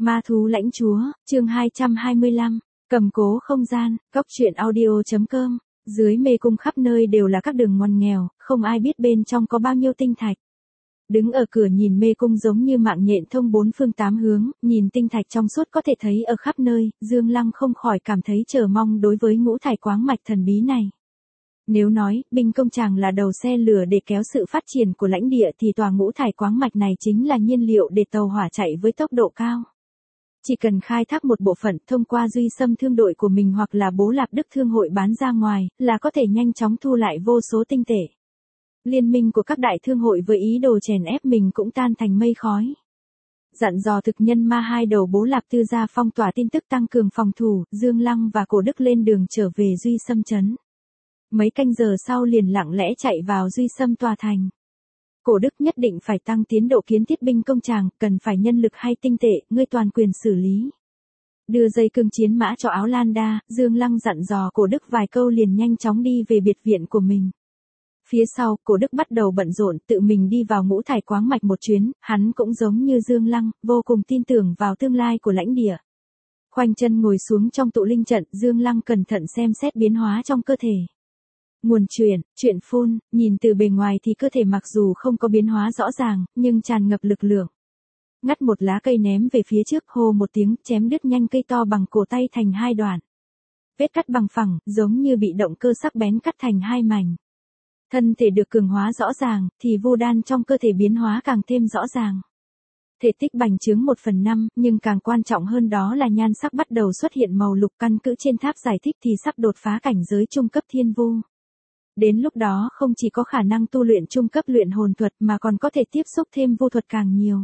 Ma thú lãnh chúa, chương 225, cầm cố không gian, cóc truyện audio.com, dưới mê cung khắp nơi đều là các đường ngoằn nghèo, không ai biết bên trong có bao nhiêu tinh thạch. Đứng ở cửa nhìn mê cung giống như mạng nhện thông bốn phương tám hướng, nhìn tinh thạch trong suốt có thể thấy ở khắp nơi, Dương Lăng không khỏi cảm thấy chờ mong đối với ngũ thải quáng mạch thần bí này. Nếu nói, binh công tràng là đầu xe lửa để kéo sự phát triển của lãnh địa thì tòa ngũ thải quáng mạch này chính là nhiên liệu để tàu hỏa chạy với tốc độ cao. Chỉ cần khai thác một bộ phận thông qua Duy Sâm thương đội của mình hoặc là Bố Lạp Đức thương hội bán ra ngoài, là có thể nhanh chóng thu lại vô số tinh tệ. Liên minh của các đại thương hội với ý đồ chèn ép mình cũng tan thành mây khói. Dặn dò thực nhân ma hai đầu Bố Lạp Tư ra phong tỏa tin tức tăng cường phòng thủ, Dương Lăng và Cổ Đức lên đường trở về Duy Sâm trấn. Mấy canh giờ sau liền lặng lẽ chạy vào Duy Sâm tòa thành. Cổ Đức nhất định phải tăng tiến độ kiến thiết binh công tràng, cần phải nhân lực hay tinh tệ, ngươi toàn quyền xử lý. Đưa dây cương chiến mã cho Áo Lan Đa, Dương Lăng dặn dò Cổ Đức vài câu liền nhanh chóng đi về biệt viện của mình. Phía sau, Cổ Đức bắt đầu bận rộn tự mình đi vào ngũ thải quáng mạch một chuyến, hắn cũng giống như Dương Lăng, vô cùng tin tưởng vào tương lai của lãnh địa. Khoanh chân ngồi xuống trong tụ linh trận, Dương Lăng cẩn thận xem xét biến hóa trong cơ thể. Nguồn chuyện phun, nhìn từ bề ngoài thì cơ thể mặc dù không có biến hóa rõ ràng, nhưng tràn ngập lực lượng. Ngắt một lá cây ném về phía trước, hô một tiếng, chém đứt nhanh cây to bằng cổ tay thành hai đoạn. Vết cắt bằng phẳng, giống như bị động cơ sắc bén cắt thành hai mảnh. Thân thể được cường hóa rõ ràng, thì vu đan trong cơ thể biến hóa càng thêm rõ ràng. Thể tích bành trướng 1/5, nhưng càng quan trọng hơn đó là nhan sắc bắt đầu xuất hiện màu lục, căn cứ trên tháp giải thích thì sắp đột phá cảnh giới trung cấp thiên vu. Đến lúc đó không chỉ có khả năng tu luyện trung cấp luyện hồn thuật mà còn có thể tiếp xúc thêm vu thuật càng nhiều.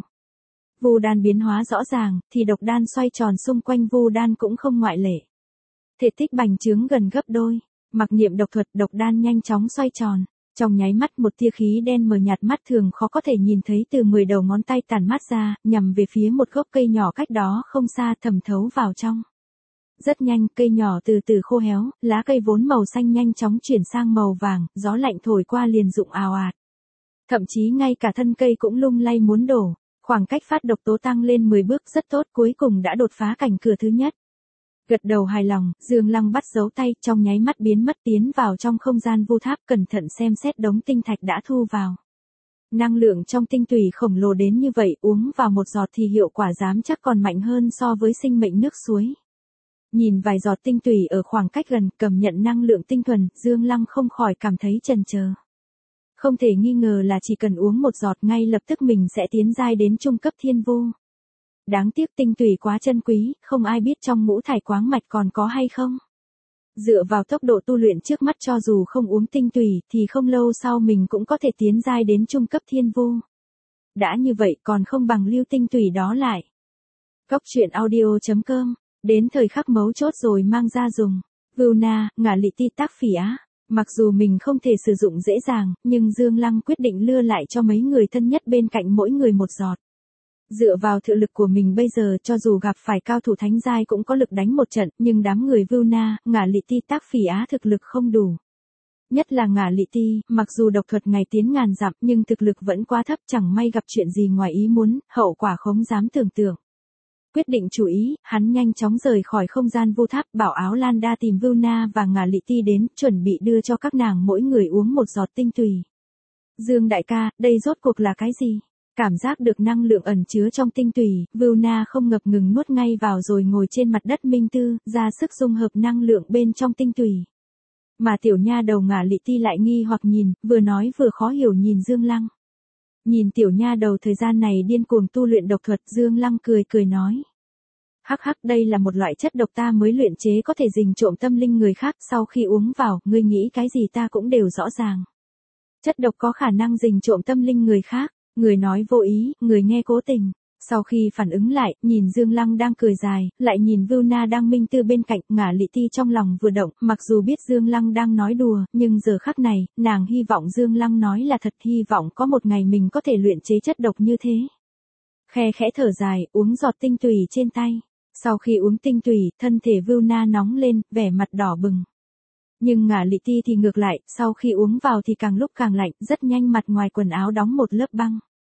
Vu đan biến hóa rõ ràng, thì độc đan xoay tròn xung quanh vu đan cũng không ngoại lệ. Thể tích bành trướng gần gấp đôi, mặc niệm độc thuật, độc đan nhanh chóng xoay tròn. Trong nháy mắt một tia khí đen mờ nhạt mắt thường khó có thể nhìn thấy từ 10 đầu ngón tay tản mát ra, nhằm về phía một gốc cây nhỏ cách đó không xa thẩm thấu vào trong. Rất nhanh, cây nhỏ từ từ khô héo, lá cây vốn màu xanh nhanh chóng chuyển sang màu vàng, gió lạnh thổi qua liền rụng ào ạt. Thậm chí ngay cả thân cây cũng lung lay muốn đổ, khoảng cách phát độc tố tăng lên 10 bước rất tốt, cuối cùng đã đột phá cảnh cửa thứ nhất. Gật đầu hài lòng, Dương Lăng bắt dấu tay, trong nháy mắt biến mất tiến vào trong không gian vu tháp, cẩn thận xem xét đống tinh thạch đã thu vào. Năng lượng trong tinh tủy khổng lồ đến như vậy, uống vào một giọt thì hiệu quả dám chắc còn mạnh hơn so với sinh mệnh nước suối. Nhìn vài giọt tinh tủy ở khoảng cách gần, cầm nhận năng lượng tinh thuần, Dương Lăng không khỏi cảm thấy chần chờ. Không thể nghi ngờ là chỉ cần uống một giọt ngay lập tức mình sẽ tiến giai đến trung cấp thiên vu. Đáng tiếc tinh tủy quá chân quý, không ai biết trong ngũ thải quáng mạch còn có hay không. Dựa vào tốc độ tu luyện trước mắt cho dù không uống tinh tủy thì không lâu sau mình cũng có thể tiến giai đến trung cấp thiên vu. Đã như vậy còn không bằng lưu tinh tủy đó lại. Cóc truyện audio.com, đến thời khắc mấu chốt rồi mang ra dùng. Vưu Na, ngả lị ti tác phỉ á. Mặc dù mình không thể sử dụng dễ dàng, nhưng Dương Lăng quyết định lưa lại cho mấy người thân nhất bên cạnh mỗi người một giọt. Dựa vào thực lực của mình bây giờ cho dù gặp phải cao thủ thánh giai cũng có lực đánh một trận, nhưng đám người Vưu Na, ngả lị ti tác phỉ á thực lực không đủ. Nhất là ngả lị ti, mặc dù độc thuật ngày tiến ngàn dặm nhưng thực lực vẫn quá thấp, chẳng may gặp chuyện gì ngoài ý muốn, hậu quả không dám tưởng tượng. Quyết định chú ý, hắn nhanh chóng rời khỏi không gian vu tháp, bảo Áo Lan Đa tìm Vưu Na và ngả lị ti đến, chuẩn bị đưa cho các nàng mỗi người uống một giọt tinh tùy. Dương đại ca, đây rốt cuộc là cái gì? Cảm giác được năng lượng ẩn chứa trong tinh tủy, Vưu Na không ngập ngừng nuốt ngay vào rồi ngồi trên mặt đất minh tư, ra sức dung hợp năng lượng bên trong tinh tủy. Mà tiểu nha đầu ngả lị ti lại nghi hoặc nhìn, vừa nói vừa khó hiểu nhìn Dương Lăng. Nhìn tiểu nha đầu thời gian này điên cuồng tu luyện độc thuật, Dương Lăng cười nói. Hắc hắc, đây là một loại chất độc ta mới luyện chế có thể rình trộm tâm linh người khác, sau khi uống vào, ngươi nghĩ cái gì ta cũng đều rõ ràng. Chất độc có khả năng rình trộm tâm linh người khác. Người nói vô ý, người nghe cố tình. Sau khi phản ứng lại, nhìn Dương Lăng đang cười dài, lại nhìn Vưu Na đang minh tư bên cạnh, ngả lị ti trong lòng vừa động, mặc dù biết Dương Lăng đang nói đùa, nhưng giờ khắc này, nàng hy vọng Dương Lăng nói là thật, hy vọng có một ngày mình có thể luyện chế chất độc như thế. Khe khẽ thở dài, uống giọt tinh tùy trên tay. Sau khi uống tinh tùy, thân thể Vưu Na nóng lên, vẻ mặt đỏ bừng. Nhưng ngả lị ti thì ngược lại, sau khi uống vào thì càng lúc càng lạnh, rất nhanh mặt ngoài quần áo đóng một lớp băng.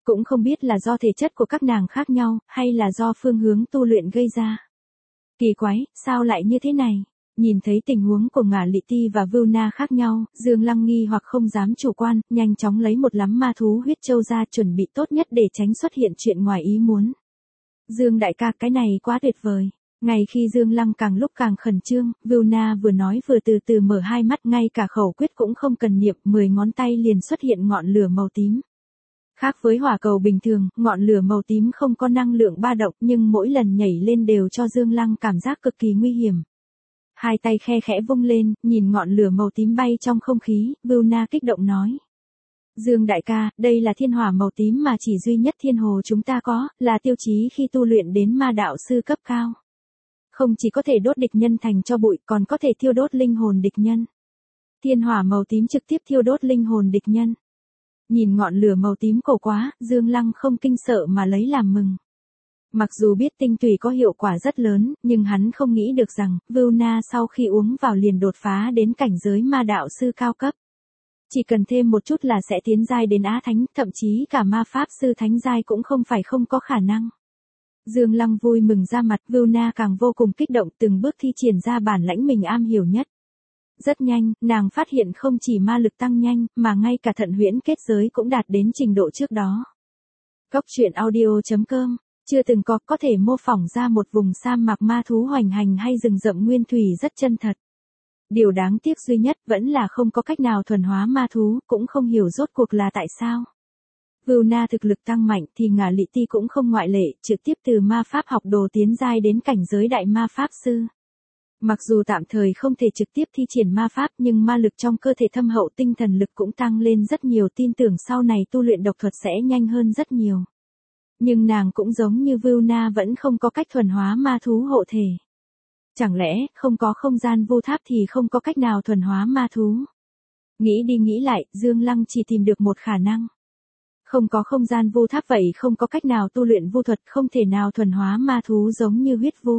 Cũng không biết là do thể chất của các nàng khác nhau, hay là do phương hướng tu luyện gây ra. Kỳ quái, sao lại như thế này? Nhìn thấy tình huống của Ngả Lị Ti và Vưu Na khác nhau, Dương Lăng nghi hoặc không dám chủ quan, nhanh chóng lấy một lắm ma thú huyết châu ra chuẩn bị tốt nhất để tránh xuất hiện chuyện ngoài ý muốn. Dương đại ca, cái này quá tuyệt vời. Ngay khi Dương Lăng càng lúc càng khẩn trương, Vưu Na vừa nói vừa từ từ mở hai mắt, ngay cả khẩu quyết cũng không cần niệm, 10 ngón tay liền xuất hiện ngọn lửa màu tím. Khác với hỏa cầu bình thường, ngọn lửa màu tím không có năng lượng ba động, nhưng mỗi lần nhảy lên đều cho Dương Lăng cảm giác cực kỳ nguy hiểm. Hai tay khe khẽ vung lên, nhìn ngọn lửa màu tím bay trong không khí, Vưu Na kích động nói. Dương đại ca, đây là thiên hỏa màu tím mà chỉ duy nhất thiên hồ chúng ta có, là tiêu chí khi tu luyện đến ma đạo sư cấp cao. Không chỉ có thể đốt địch nhân thành tro bụi, còn có thể thiêu đốt linh hồn địch nhân. Thiên hỏa màu tím trực tiếp thiêu đốt linh hồn địch nhân. Nhìn ngọn lửa màu tím cổ quá, Dương Lăng không kinh sợ mà lấy làm mừng. Mặc dù biết tinh tủy có hiệu quả rất lớn, nhưng hắn không nghĩ được rằng, Vưu Na sau khi uống vào liền đột phá đến cảnh giới ma đạo sư cao cấp. Chỉ cần thêm một chút là sẽ tiến giai đến Á Thánh, thậm chí cả ma pháp sư thánh giai cũng không phải không có khả năng. Dương Lăng vui mừng ra mặt, Vưu Na càng vô cùng kích động, từng bước thi triển ra bản lãnh mình am hiểu nhất. Rất nhanh, nàng phát hiện không chỉ ma lực tăng nhanh, mà ngay cả thận huyễn kết giới cũng đạt đến trình độ trước đó. Cốc truyện audio.com, chưa từng có thể mô phỏng ra một vùng sa mạc ma thú hoành hành hay rừng rậm nguyên thủy rất chân thật. Điều đáng tiếc duy nhất vẫn là không có cách nào thuần hóa ma thú, cũng không hiểu rốt cuộc là tại sao. Vưu Na thực lực tăng mạnh thì Ngả Lị Ti cũng không ngoại lệ, trực tiếp từ ma pháp học đồ tiến giai đến cảnh giới đại ma pháp sư. Mặc dù tạm thời không thể trực tiếp thi triển ma pháp, nhưng ma lực trong cơ thể thâm hậu, tinh thần lực cũng tăng lên rất nhiều, tin tưởng sau này tu luyện độc thuật sẽ nhanh hơn rất nhiều. Nhưng nàng cũng giống như Vưu Na vẫn không có cách thuần hóa ma thú hộ thể. Chẳng lẽ không có không gian vu tháp thì không có cách nào thuần hóa ma thú? Nghĩ đi nghĩ lại, Dương Lăng chỉ tìm được một khả năng. Không có không gian vu tháp vậy không có cách nào tu luyện vu thuật, không thể nào thuần hóa ma thú giống như huyết vu.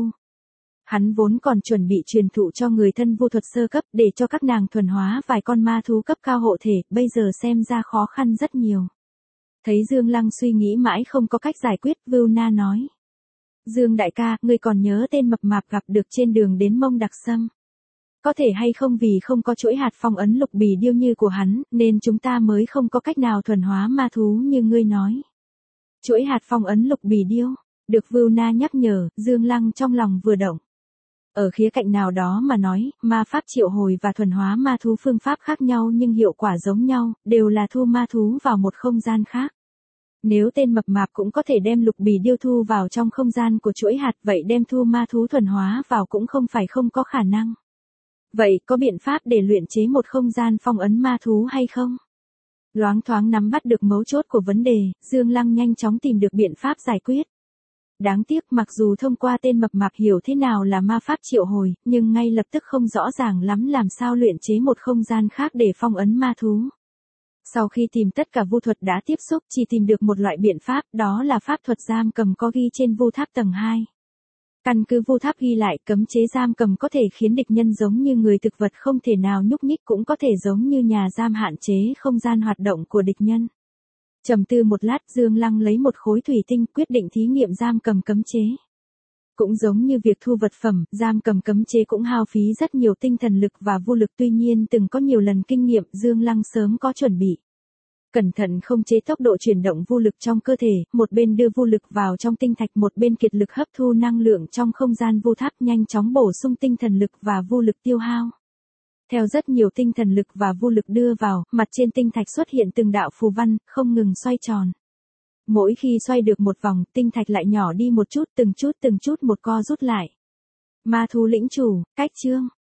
Hắn vốn còn chuẩn bị truyền thụ cho người thân vu thuật sơ cấp để cho các nàng thuần hóa vài con ma thú cấp cao hộ thể, bây giờ xem ra khó khăn rất nhiều. Thấy Dương Lăng suy nghĩ mãi không có cách giải quyết, Vưu Na nói. Dương đại ca, ngươi còn nhớ tên mập mạp gặp được trên đường đến Mông Đặc Sâm? Có thể hay không vì không có chuỗi hạt phong ấn lục bì điêu như của hắn, nên chúng ta mới không có cách nào thuần hóa ma thú như ngươi nói. Chuỗi hạt phong ấn lục bì điêu, được Vưu Na nhắc nhở, Dương Lăng trong lòng vừa động. Ở khía cạnh nào đó mà nói, ma pháp triệu hồi và thuần hóa ma thú phương pháp khác nhau nhưng hiệu quả giống nhau, đều là thu ma thú vào một không gian khác. Nếu tên mập mạp cũng có thể đem lục bì điêu thu vào trong không gian của chuỗi hạt, vậy đem thu ma thú thuần hóa vào cũng không phải không có khả năng. Vậy có biện pháp để luyện chế một không gian phong ấn ma thú hay không? Loáng thoáng nắm bắt được mấu chốt của vấn đề, Dương Lăng nhanh chóng tìm được biện pháp giải quyết. Đáng tiếc mặc dù thông qua tên mập mạp hiểu thế nào là ma pháp triệu hồi, nhưng ngay lập tức không rõ ràng lắm làm sao luyện chế một không gian khác để phong ấn ma thú. Sau khi tìm tất cả vu thuật đã tiếp xúc, chỉ tìm được một loại biện pháp, đó là pháp thuật giam cầm có ghi trên vu tháp tầng 2. Căn cứ vu tháp ghi lại, cấm chế giam cầm có thể khiến địch nhân giống như người thực vật không thể nào nhúc nhích, cũng có thể giống như nhà giam hạn chế không gian hoạt động của địch nhân. Trầm tư một lát, Dương Lăng lấy một khối thủy tinh, quyết định thí nghiệm giam cầm cấm chế. Cũng giống như việc thu vật phẩm, giam cầm cấm chế cũng hao phí rất nhiều tinh thần lực và vô lực, tuy nhiên từng có nhiều lần kinh nghiệm, Dương Lăng sớm có chuẩn bị. Cẩn thận không chế tốc độ chuyển động vô lực trong cơ thể, một bên đưa vô lực vào trong tinh thạch, một bên kiệt lực hấp thu năng lượng trong không gian vu tháp, nhanh chóng bổ sung tinh thần lực và vô lực tiêu hao. Theo rất nhiều tinh thần lực và vô lực đưa vào, mặt trên tinh thạch xuất hiện từng đạo phù văn, không ngừng xoay tròn. Mỗi khi xoay được một vòng, tinh thạch lại nhỏ đi một chút, từng chút một co rút lại. Ma thú lĩnh chủ, cách chương.